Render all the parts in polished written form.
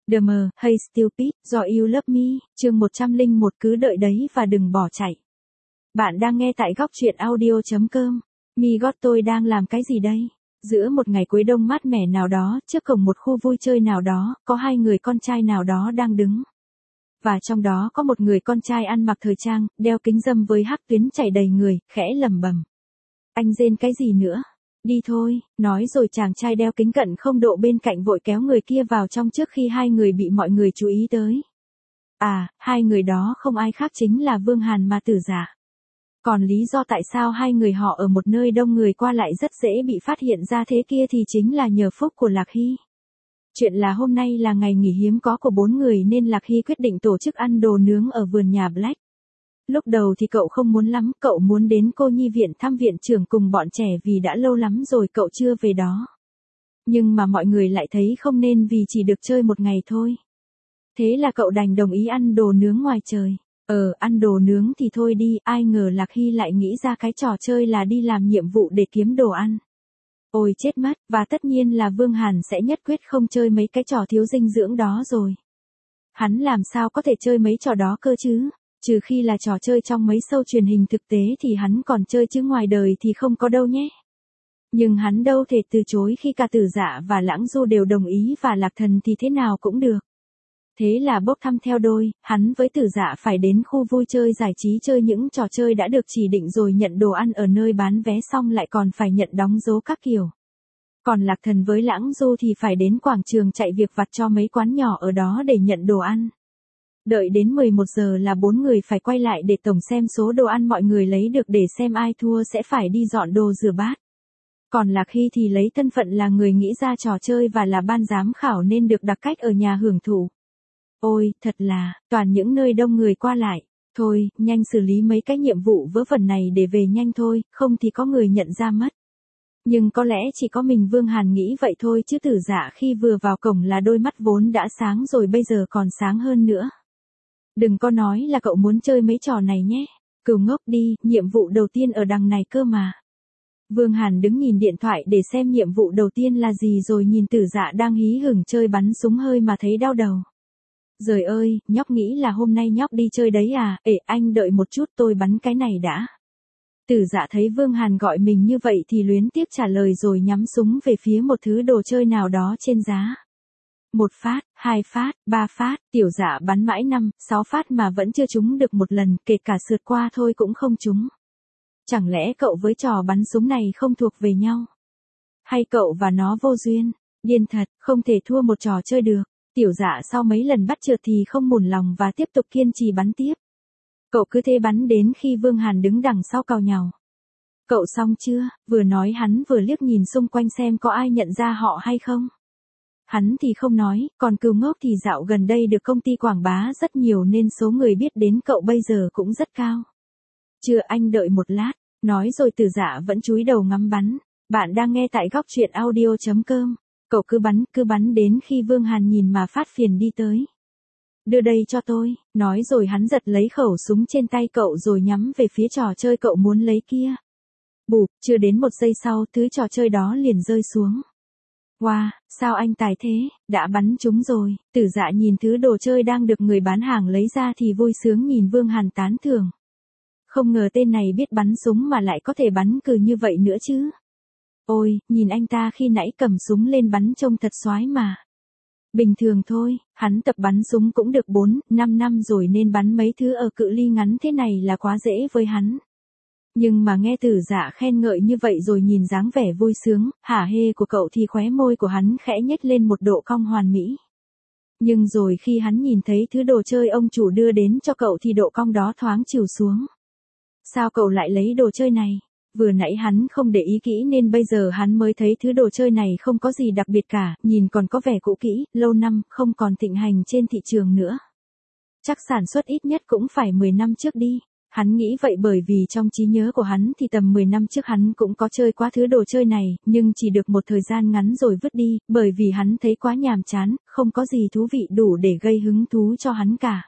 The Mờ, Hey Stupid, Do You Love Me, chương 101 cứ đợi đấy và đừng bỏ chạy. Bạn đang nghe tại góc truyện audio.com. Mi gót tôi đang làm cái gì đây? Giữa một ngày cuối đông mát mẻ nào đó, trước cổng một khu vui chơi nào đó, có hai người con trai nào đó đang đứng. Và trong đó có một người con trai ăn mặc thời trang, đeo kính râm với hắc tuyến chảy đầy người, khẽ lẩm bẩm. Anh rên cái gì nữa? Đi thôi, nói rồi chàng trai đeo kính cận không độ bên cạnh vội kéo người kia vào trong trước khi hai người bị mọi người chú ý tới. À, hai người đó không ai khác chính là Vương Hàn mà Tử Dạ. Còn lý do tại sao hai người họ ở một nơi đông người qua lại rất dễ bị phát hiện ra thế kia thì chính là nhờ phúc của Lạc Hy. Chuyện là hôm nay là ngày nghỉ hiếm có của 4 người nên Lạc Hy quyết định tổ chức ăn đồ nướng ở vườn nhà Black. Lúc đầu thì cậu không muốn lắm, cậu muốn đến cô nhi viện thăm viện trưởng cùng bọn trẻ vì đã lâu lắm rồi cậu chưa về đó. Nhưng mà mọi người lại thấy không nên vì chỉ được chơi một ngày thôi. Thế là cậu đành đồng ý ăn đồ nướng ngoài trời. Ăn đồ nướng thì thôi đi, ai ngờ Lạc Hy lại nghĩ ra cái trò chơi là đi làm nhiệm vụ để kiếm đồ ăn. Ôi chết mất, và tất nhiên là Vương Hàn sẽ nhất quyết không chơi mấy cái trò thiếu dinh dưỡng đó rồi. Hắn làm sao có thể chơi mấy trò đó cơ chứ? Trừ khi là trò chơi trong mấy show truyền hình thực tế thì hắn còn chơi chứ ngoài đời thì không có đâu nhé. Nhưng hắn đâu thể từ chối khi cả Tử Dạ và Lãng Du đều đồng ý và Lạc Thần thì thế nào cũng được. Thế là bốc thăm theo đôi, hắn với Tử Dạ phải đến khu vui chơi giải trí chơi những trò chơi đã được chỉ định rồi nhận đồ ăn ở nơi bán vé xong lại còn phải nhận đóng dấu các kiểu. Còn Lạc Thần với Lãng Du thì phải đến quảng trường chạy việc vặt cho mấy quán nhỏ ở đó để nhận đồ ăn. Đợi đến 11 giờ là 4 người phải quay lại để tổng xem số đồ ăn mọi người lấy được để xem ai thua sẽ phải đi dọn đồ rửa bát. Còn Lạc Hy thì lấy thân phận là người nghĩ ra trò chơi và là ban giám khảo nên được đặc cách ở nhà hưởng thụ. Ôi, thật là, toàn những nơi đông người qua lại. Thôi, nhanh xử lý mấy cái nhiệm vụ vớ vẩn này để về nhanh thôi, không thì có người nhận ra mất. Nhưng có lẽ chỉ có mình Vương Hàn nghĩ vậy thôi chứ Tử Dạ khi vừa vào cổng là đôi mắt vốn đã sáng rồi bây giờ còn sáng hơn nữa. Đừng có nói là cậu muốn chơi mấy trò này nhé. Cừu ngốc đi, nhiệm vụ đầu tiên ở đằng này cơ mà. Vương Hàn đứng nhìn điện thoại để xem nhiệm vụ đầu tiên là gì rồi nhìn Tử Dạ đang hí hửng chơi bắn súng hơi mà thấy đau đầu. Giời ơi, nhóc nghĩ là hôm nay nhóc đi chơi đấy à, anh đợi một chút tôi bắn cái này đã. Tử Dạ thấy Vương Hàn gọi mình như vậy thì luyến tiếc trả lời rồi nhắm súng về phía một thứ đồ chơi nào đó trên giá. 1 phát, 2 phát, 3 phát, Tiểu Dạ bắn mãi 5, 6 phát mà vẫn chưa trúng được một lần, kể cả sượt qua thôi cũng không trúng. Chẳng lẽ cậu với trò bắn súng này không thuộc về nhau? Hay cậu và nó vô duyên? Điên thật, không thể thua một trò chơi được. Tiểu Dạ sau mấy lần bắt trượt thì không mủn lòng và tiếp tục kiên trì bắn tiếp. Cậu cứ thế bắn đến khi Vương Hàn đứng đằng sau cào nhàu. Cậu xong chưa? Vừa nói hắn vừa liếc nhìn xung quanh xem có ai nhận ra họ hay không. Hắn thì không nói, còn Cừu Ngốc thì dạo gần đây được công ty quảng bá rất nhiều nên số người biết đến cậu bây giờ cũng rất cao. Chưa, anh đợi một lát, nói rồi Tử Dạ vẫn chúi đầu ngắm bắn. Bạn đang nghe tại góc truyện audio.com. Cậu cứ bắn đến khi Vương Hàn nhìn mà phát phiền đi tới. Đưa đây cho tôi, nói rồi hắn giật lấy khẩu súng trên tay cậu rồi nhắm về phía trò chơi cậu muốn lấy kia. Bụp, chưa đến 1 giây sau thứ trò chơi đó liền rơi xuống. Wow, sao anh tài thế, đã bắn trúng rồi. Tử Dạ nhìn thứ đồ chơi đang được người bán hàng lấy ra thì vui sướng nhìn Vương Hàn tán thưởng. Không ngờ tên này biết bắn súng mà lại có thể bắn cừ như vậy nữa chứ. Ôi, nhìn anh ta khi nãy cầm súng lên bắn trông thật xoái mà. Bình thường thôi, hắn tập bắn súng cũng được 4-5 năm rồi nên bắn mấy thứ ở cự ly ngắn thế này là quá dễ với hắn. Nhưng mà nghe Tử Dạ khen ngợi như vậy rồi nhìn dáng vẻ vui sướng, hả hê của cậu thì khóe môi của hắn khẽ nhếch lên một độ cong hoàn mỹ. Nhưng rồi khi hắn nhìn thấy thứ đồ chơi ông chủ đưa đến cho cậu thì độ cong đó thoáng chịu xuống. Sao cậu lại lấy đồ chơi này? Vừa nãy hắn không để ý kỹ nên bây giờ hắn mới thấy thứ đồ chơi này không có gì đặc biệt cả, nhìn còn có vẻ cũ kỹ, lâu năm, không còn thịnh hành trên thị trường nữa. Chắc sản xuất ít nhất cũng phải 10 năm trước đi. Hắn nghĩ vậy bởi vì trong trí nhớ của hắn thì tầm 10 năm trước hắn cũng có chơi qua thứ đồ chơi này, nhưng chỉ được một thời gian ngắn rồi vứt đi, bởi vì hắn thấy quá nhàm chán, không có gì thú vị đủ để gây hứng thú cho hắn cả.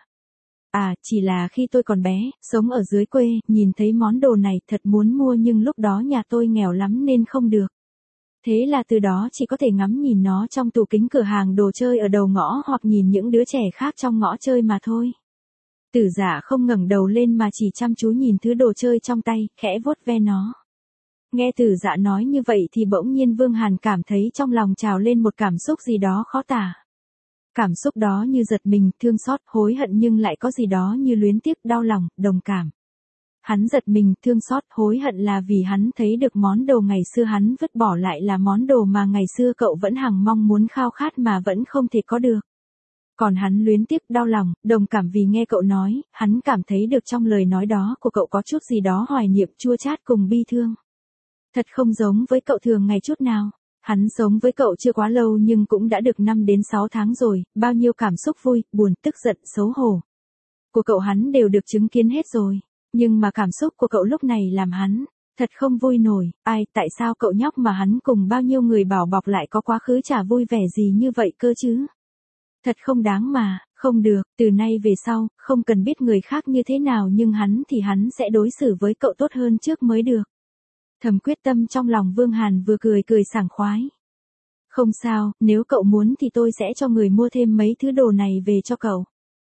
À, chỉ là khi tôi còn bé, sống ở dưới quê, nhìn thấy món đồ này thật muốn mua nhưng lúc đó nhà tôi nghèo lắm nên không được. Thế là từ đó chỉ có thể ngắm nhìn nó trong tủ kính cửa hàng đồ chơi ở đầu ngõ hoặc nhìn những đứa trẻ khác trong ngõ chơi mà thôi. Tử Dạ không ngẩng đầu lên mà chỉ chăm chú nhìn thứ đồ chơi trong tay, khẽ vuốt ve nó. Nghe Tử Dạ nói như vậy thì bỗng nhiên Vương Hàn cảm thấy trong lòng trào lên một cảm xúc gì đó khó tả. Cảm xúc đó như giật mình, thương xót, hối hận nhưng lại có gì đó như luyến tiếc, đau lòng, đồng cảm. Hắn giật mình, thương xót, hối hận là vì hắn thấy được món đồ ngày xưa hắn vứt bỏ lại là món đồ mà ngày xưa cậu vẫn hằng mong muốn khao khát mà vẫn không thể có được. Còn hắn luyến tiếc, đau lòng, đồng cảm vì nghe cậu nói, hắn cảm thấy được trong lời nói đó của cậu có chút gì đó hoài niệm, chua chát cùng bi thương. Thật không giống với cậu thường ngày chút nào. Hắn sống với cậu chưa quá lâu nhưng cũng đã được 5 đến 6 tháng rồi, bao nhiêu cảm xúc vui, buồn, tức giận, xấu hổ của cậu hắn đều được chứng kiến hết rồi. Nhưng mà cảm xúc của cậu lúc này làm hắn thật không vui nổi. Tại sao cậu nhóc mà hắn cùng bao nhiêu người bảo bọc lại có quá khứ chả vui vẻ gì như vậy cơ chứ? Thật không đáng mà, không được, từ nay về sau, không cần biết người khác như thế nào nhưng hắn thì hắn sẽ đối xử với cậu tốt hơn trước mới được. Thầm quyết tâm trong lòng Vương Hàn vừa cười cười sảng khoái. Không sao, nếu cậu muốn thì tôi sẽ cho người mua thêm mấy thứ đồ này về cho cậu.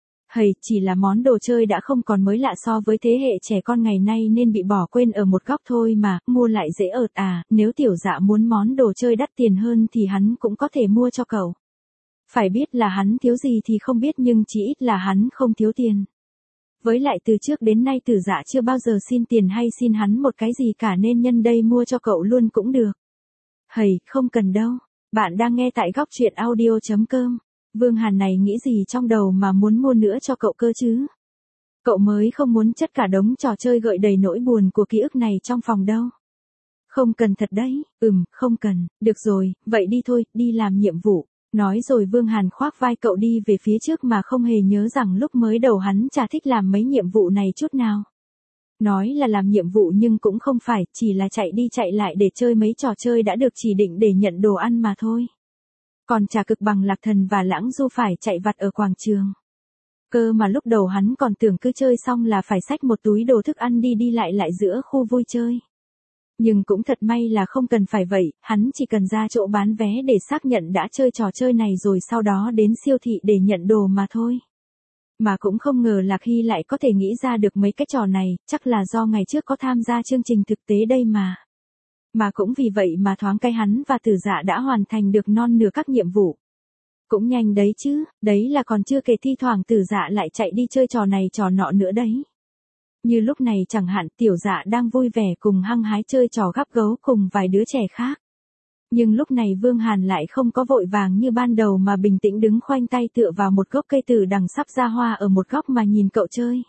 Chỉ là món đồ chơi đã không còn mới lạ so với thế hệ trẻ con ngày nay nên bị bỏ quên ở một góc thôi mà, mua lại dễ ợt à, nếu Tiểu Dạ muốn món đồ chơi đắt tiền hơn thì hắn cũng có thể mua cho cậu. Phải biết là hắn thiếu gì thì không biết nhưng chỉ ít là hắn không thiếu tiền. Với lại từ trước đến nay Tử Dạ chưa bao giờ xin tiền hay xin hắn một cái gì cả nên nhân đây mua cho cậu luôn cũng được. Không cần đâu. Bạn đang nghe tại góc truyện audio.com. Vương Hàn này nghĩ gì trong đầu mà muốn mua nữa cho cậu cơ chứ? Cậu mới không muốn chất cả đống trò chơi gợi đầy nỗi buồn của ký ức này trong phòng đâu. Không cần thật đấy, không cần, được rồi, vậy đi thôi, đi làm nhiệm vụ. Nói rồi Vương Hàn khoác vai cậu đi về phía trước mà không hề nhớ rằng lúc mới đầu hắn chả thích làm mấy nhiệm vụ này chút nào. Nói là làm nhiệm vụ nhưng cũng không phải, chỉ là chạy đi chạy lại để chơi mấy trò chơi đã được chỉ định để nhận đồ ăn mà thôi. Còn Trà Cực bằng Lạc Thần và Lãng Du phải chạy vặt ở quảng trường. Cơ mà lúc đầu hắn còn tưởng cứ chơi xong là phải xách một túi đồ thức ăn đi lại giữa khu vui chơi. Nhưng cũng thật may là không cần phải vậy, hắn chỉ cần ra chỗ bán vé để xác nhận đã chơi trò chơi này rồi sau đó đến siêu thị để nhận đồ mà thôi. Mà cũng không ngờ Lạc Hy lại có thể nghĩ ra được mấy cái trò này, chắc là do ngày trước có tham gia chương trình thực tế đây mà. Mà cũng vì vậy mà thoáng cái hắn và Tử Dạ đã hoàn thành được non nửa các nhiệm vụ. Cũng nhanh đấy chứ, đấy là còn chưa kể thi thoảng Tử Dạ lại chạy đi chơi trò này trò nọ nữa đấy. Như lúc này chẳng hạn Tiểu Dạ đang vui vẻ cùng hăng hái chơi trò gắp gấu cùng vài đứa trẻ khác. Nhưng lúc này Vương Hàn lại không có vội vàng như ban đầu mà bình tĩnh đứng khoanh tay tựa vào một gốc cây từ đằng sắp ra hoa ở một góc mà nhìn cậu chơi.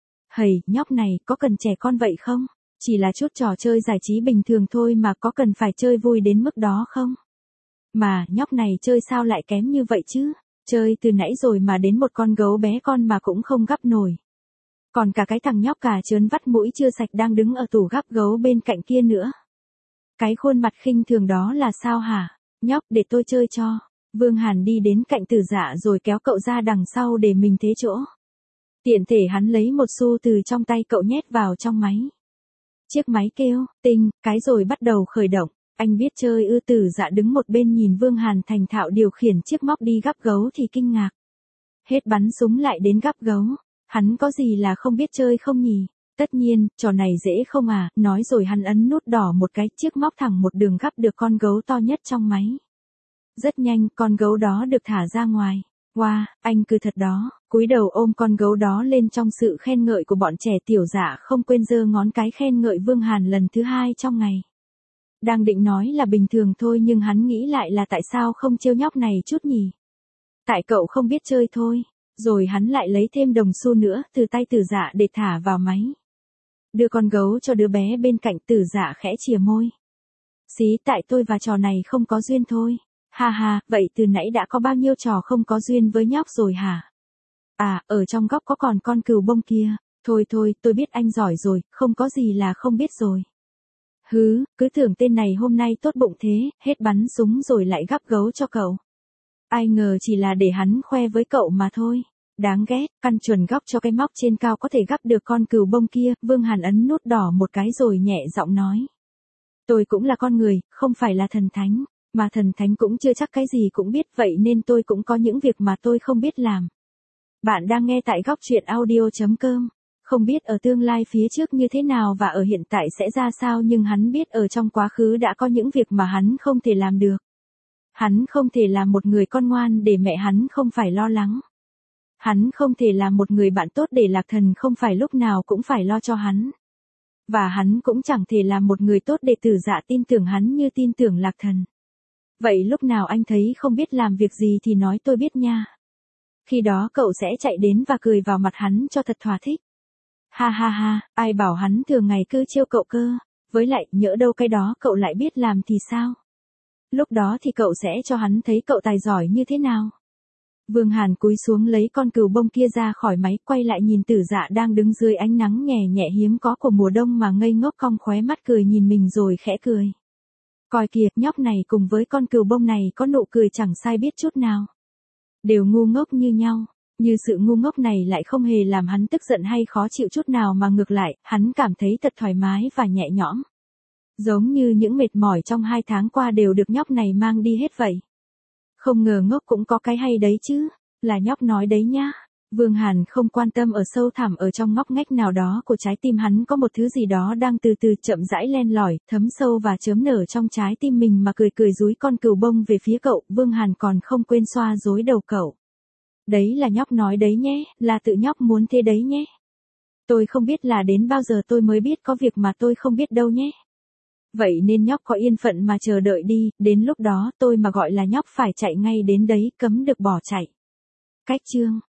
Nhóc này, có cần trẻ con vậy không? Chỉ là chút trò chơi giải trí bình thường thôi mà có cần phải chơi vui đến mức đó không? Mà, nhóc này chơi sao lại kém như vậy chứ? Chơi từ nãy rồi mà đến một con gấu bé con mà cũng không gắp nổi. Còn cả cái thằng nhóc cà trớn vắt mũi chưa sạch đang đứng ở tủ gắp gấu bên cạnh kia nữa. Cái khuôn mặt khinh thường đó là sao hả? Nhóc, để tôi chơi cho. Vương Hàn đi đến cạnh Tử Dạ rồi kéo cậu ra đằng sau để mình thế chỗ. Tiện thể hắn lấy một xu từ trong tay cậu nhét vào trong máy. Chiếc máy kêu, tinh, cái rồi bắt đầu khởi động. Anh biết chơi ư? Tử Dạ đứng một bên nhìn Vương Hàn thành thạo điều khiển chiếc móc đi gắp gấu thì kinh ngạc. Hết bắn súng lại đến gắp gấu. Hắn có gì là không biết chơi không nhỉ? Tất nhiên, trò này dễ không à, nói rồi hắn ấn nút đỏ một cái, chiếc móc thẳng một đường gắp được con gấu to nhất trong máy. Rất nhanh, con gấu đó được thả ra ngoài. Wow, anh cứ thật đó, cúi đầu ôm con gấu đó lên trong sự khen ngợi của bọn trẻ. Tiểu Dạ không quên giơ ngón cái khen ngợi Vương Hàn lần thứ 2 trong ngày. Đang định nói là bình thường thôi nhưng hắn nghĩ lại là tại sao không trêu nhóc này chút nhỉ? Tại cậu không biết chơi thôi. Rồi hắn lại lấy thêm đồng xu nữa từ tay Tử Dạ để thả vào máy. Đưa con gấu cho đứa bé bên cạnh. Tử Dạ khẽ chìa môi. Xí, tại tôi và trò này không có duyên thôi. Ha ha, vậy từ nãy đã có bao nhiêu trò không có duyên với nhóc rồi hả? À, ở trong góc có còn con cừu bông kia. Thôi, tôi biết anh giỏi rồi, không có gì là không biết rồi. Cứ tưởng tên này hôm nay tốt bụng thế, hết bắn súng rồi lại gắp gấu cho cậu. Ai ngờ chỉ là để hắn khoe với cậu mà thôi. Đáng ghét, căn chuẩn góc cho cái móc trên cao có thể gắp được con cừu bông kia. Vương Hàn ấn nút đỏ một cái rồi nhẹ giọng nói. Tôi cũng là con người, không phải là thần thánh, mà thần thánh cũng chưa chắc cái gì cũng biết, vậy nên tôi cũng có những việc mà tôi không biết làm. Bạn đang nghe tại góc chuyện audio.com. Không biết ở tương lai phía trước như thế nào và ở hiện tại sẽ ra sao, nhưng hắn biết ở trong quá khứ đã có những việc mà hắn không thể làm được. Hắn không thể làm một người con ngoan để mẹ hắn không phải lo lắng. Hắn không thể làm một người bạn tốt để Lạc Thần không phải lúc nào cũng phải lo cho hắn. Và hắn cũng chẳng thể làm một người tốt để Tử Dạ tin tưởng hắn như tin tưởng Lạc Thần. Vậy lúc nào anh thấy không biết làm việc gì thì nói tôi biết nha. Khi đó cậu sẽ chạy đến và cười vào mặt hắn cho thật thỏa thích. Ha ha ha, ai bảo hắn thường ngày cứ trêu cậu cơ, với lại nhỡ đâu cái đó cậu lại biết làm thì sao? Lúc đó thì cậu sẽ cho hắn thấy cậu tài giỏi như thế nào. Vương Hàn cúi xuống lấy con cừu bông kia ra khỏi máy, quay lại nhìn Tử Dạ đang đứng dưới ánh nắng nhẹ nhẹ hiếm có của mùa đông mà ngây ngốc, cong khóe mắt cười nhìn mình rồi khẽ cười. Coi kìa, nhóc này cùng với con cừu bông này có nụ cười chẳng sai biết chút nào. Đều ngu ngốc như nhau, như sự ngu ngốc này lại không hề làm hắn tức giận hay khó chịu chút nào, mà ngược lại, hắn cảm thấy thật thoải mái và nhẹ nhõm. Giống như những mệt mỏi trong 2 tháng qua đều được nhóc này mang đi hết vậy. Không ngờ ngốc cũng có cái hay đấy chứ, là nhóc nói đấy nhá. Vương Hàn không quan tâm ở sâu thẳm ở trong ngóc ngách nào đó của trái tim hắn có một thứ gì đó đang từ từ chậm rãi len lỏi, thấm sâu và chớm nở trong trái tim mình mà cười cười dúi con cừu bông về phía cậu. Vương Hàn còn không quên xoa rối đầu cậu. Đấy là nhóc nói đấy nhé, là tự nhóc muốn thế đấy nhé. Tôi không biết là đến bao giờ tôi mới biết có việc mà tôi không biết đâu nhé. Vậy nên nhóc có yên phận mà chờ đợi đi, đến lúc đó tôi mà gọi là nhóc phải chạy ngay đến đấy, cấm được bỏ chạy. Cách chương